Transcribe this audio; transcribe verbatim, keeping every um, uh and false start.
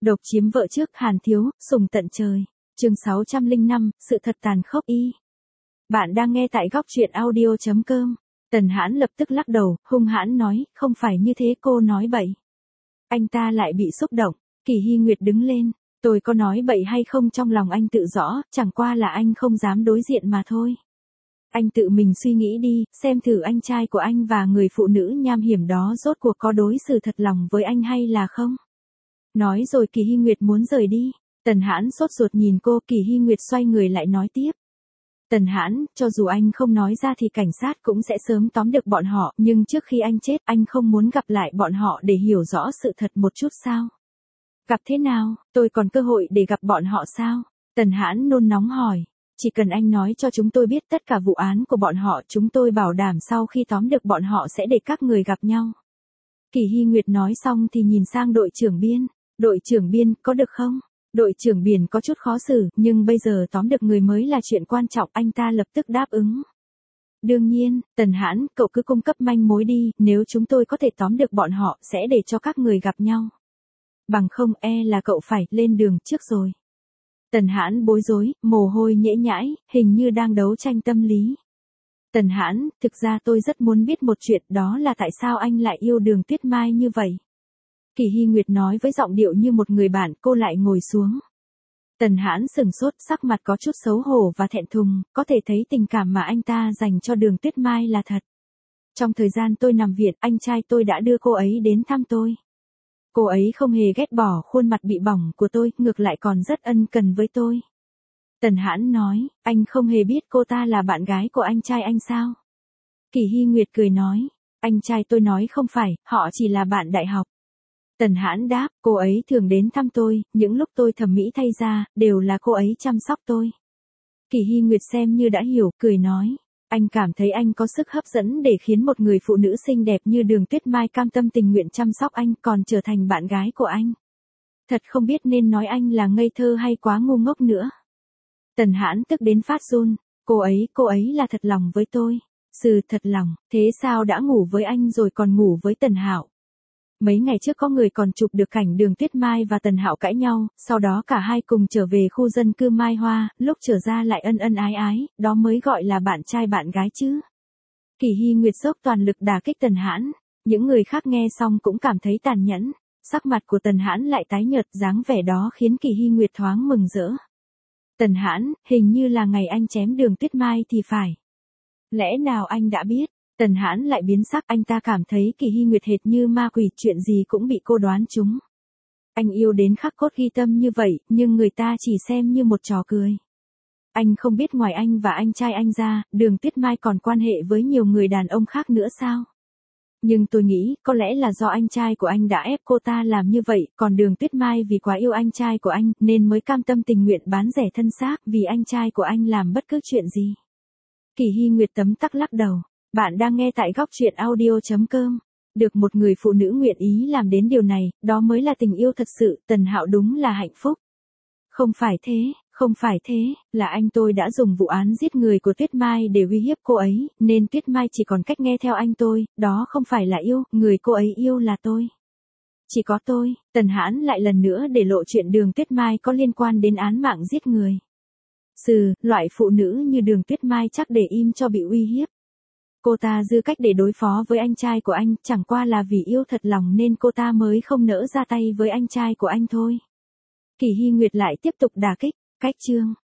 Độc chiếm vợ trước Hàn Thiếu, sùng tận trời. Chương sáu trăm lẻ năm, sự thật tàn khốc y. Bạn đang nghe tại góc truyện audio chấm com. Tần Hãn lập tức lắc đầu, hung hãn nói, không phải như thế, cô nói bậy. Anh ta lại bị xúc động. Kỳ Hy Nguyệt đứng lên. Tôi có nói bậy hay không trong lòng anh tự rõ, chẳng qua là anh không dám đối diện mà thôi. Anh tự mình suy nghĩ đi, xem thử anh trai của anh và người phụ nữ nham hiểm đó rốt cuộc có đối xử thật lòng với anh hay là không. Nói rồi Kỳ Hy Nguyệt muốn rời đi. Tần Hãn sốt ruột nhìn cô. Kỳ Hy Nguyệt xoay người lại nói tiếp. Tần Hãn, cho dù anh không nói ra thì cảnh sát cũng sẽ sớm tóm được bọn họ, nhưng trước khi anh chết anh không muốn gặp lại bọn họ để hiểu rõ sự thật một chút sao? Gặp thế nào, tôi còn cơ hội để gặp bọn họ sao? Tần Hãn nôn nóng hỏi. Chỉ cần anh nói cho chúng tôi biết tất cả vụ án của bọn họ, chúng tôi bảo đảm sau khi tóm được bọn họ sẽ để các người gặp nhau. Kỳ Hy Nguyệt nói xong thì nhìn sang đội trưởng Biên. Đội trưởng Biên, có được không? Đội trưởng Biên có chút khó xử, nhưng bây giờ tóm được người mới là chuyện quan trọng, anh ta lập tức đáp ứng. Đương nhiên, Tần Hãn, cậu cứ cung cấp manh mối đi, nếu chúng tôi có thể tóm được bọn họ sẽ để cho các người gặp nhau. Bằng không e là cậu phải lên đường trước rồi. Tần Hãn bối rối, mồ hôi nhễ nhãi, hình như đang đấu tranh tâm lý. Tần Hãn, thực ra tôi rất muốn biết một chuyện, đó là tại sao anh lại yêu Đường Tuyết Mai như vậy. Kỳ Hy Nguyệt nói với giọng điệu như một người bạn. Cô lại ngồi xuống. Tần Hãn sừng sốt, sắc mặt có chút xấu hổ và thẹn thùng, có thể thấy tình cảm mà anh ta dành cho Đường Tuyết Mai là thật. Trong thời gian tôi nằm viện, anh trai tôi đã đưa cô ấy đến thăm tôi. Cô ấy không hề ghét bỏ khuôn mặt bị bỏng của tôi, ngược lại còn rất ân cần với tôi. Tần Hãn nói, anh không hề biết cô ta là bạn gái của anh trai anh sao? Kỳ Hy Nguyệt cười nói, anh trai tôi nói không phải, họ chỉ là bạn đại học. Tần Hãn đáp, cô ấy thường đến thăm tôi, những lúc tôi thẩm mỹ thay da, đều là cô ấy chăm sóc tôi. Kỳ Hy Nguyệt xem như đã hiểu, cười nói, anh cảm thấy anh có sức hấp dẫn để khiến một người phụ nữ xinh đẹp như Đường Tuyết Mai cam tâm tình nguyện chăm sóc anh, còn trở thành bạn gái của anh. Thật không biết nên nói anh là ngây thơ hay quá ngu ngốc nữa. Tần Hãn tức đến phát run, cô ấy, cô ấy là thật lòng với tôi. Sự thật lòng, thế sao đã ngủ với anh rồi còn ngủ với Tần Hạo? Mấy ngày trước có người còn chụp được cảnh Đường Tuyết Mai và Tần Hạo cãi nhau, sau đó cả hai cùng trở về khu dân cư Mai Hoa, lúc trở ra lại ân ân ái ái, đó mới gọi là bạn trai bạn gái chứ. Kỳ Hy Nguyệt dốc toàn lực đả kích Tần Hãn, những người khác nghe xong cũng cảm thấy tàn nhẫn, sắc mặt của Tần Hãn lại tái nhợt, dáng vẻ đó khiến Kỳ Hy Nguyệt thoáng mừng rỡ. Tần Hãn, hình như là ngày anh chém Đường Tuyết Mai thì phải. Lẽ nào anh đã biết? Tần Hãn lại biến sắc, anh ta cảm thấy Kỳ Hy Nguyệt hệt như ma quỷ, chuyện gì cũng bị cô đoán trúng. Anh yêu đến khắc cốt ghi tâm như vậy, nhưng người ta chỉ xem như một trò cười. Anh không biết ngoài anh và anh trai anh ra, Đường Tuyết Mai còn quan hệ với nhiều người đàn ông khác nữa sao? Nhưng tôi nghĩ, có lẽ là do anh trai của anh đã ép cô ta làm như vậy, còn Đường Tuyết Mai vì quá yêu anh trai của anh, nên mới cam tâm tình nguyện bán rẻ thân xác vì anh trai của anh làm bất cứ chuyện gì. Kỳ Hy Nguyệt tấm tắc lắc đầu. Bạn đang nghe tại góc truyện audio chấm com. Được một người phụ nữ nguyện ý làm đến điều này, đó mới là tình yêu thật sự, Tần Hạo đúng là hạnh phúc. Không phải thế, không phải thế, là anh tôi đã dùng vụ án giết người của Tuyết Mai để uy hiếp cô ấy, nên Tuyết Mai chỉ còn cách nghe theo anh tôi, đó không phải là yêu, người cô ấy yêu là tôi. Chỉ có tôi. Tần Hãn lại lần nữa để lộ chuyện Đường Tuyết Mai có liên quan đến án mạng giết người. Sừ, loại phụ nữ như Đường Tuyết Mai chắc để im cho bị uy hiếp. Cô ta dư cách để đối phó với anh trai của anh, chẳng qua là vì yêu thật lòng nên cô ta mới không nỡ ra tay với anh trai của anh thôi. Kỳ Hy Nguyệt lại tiếp tục đả kích, cách chương,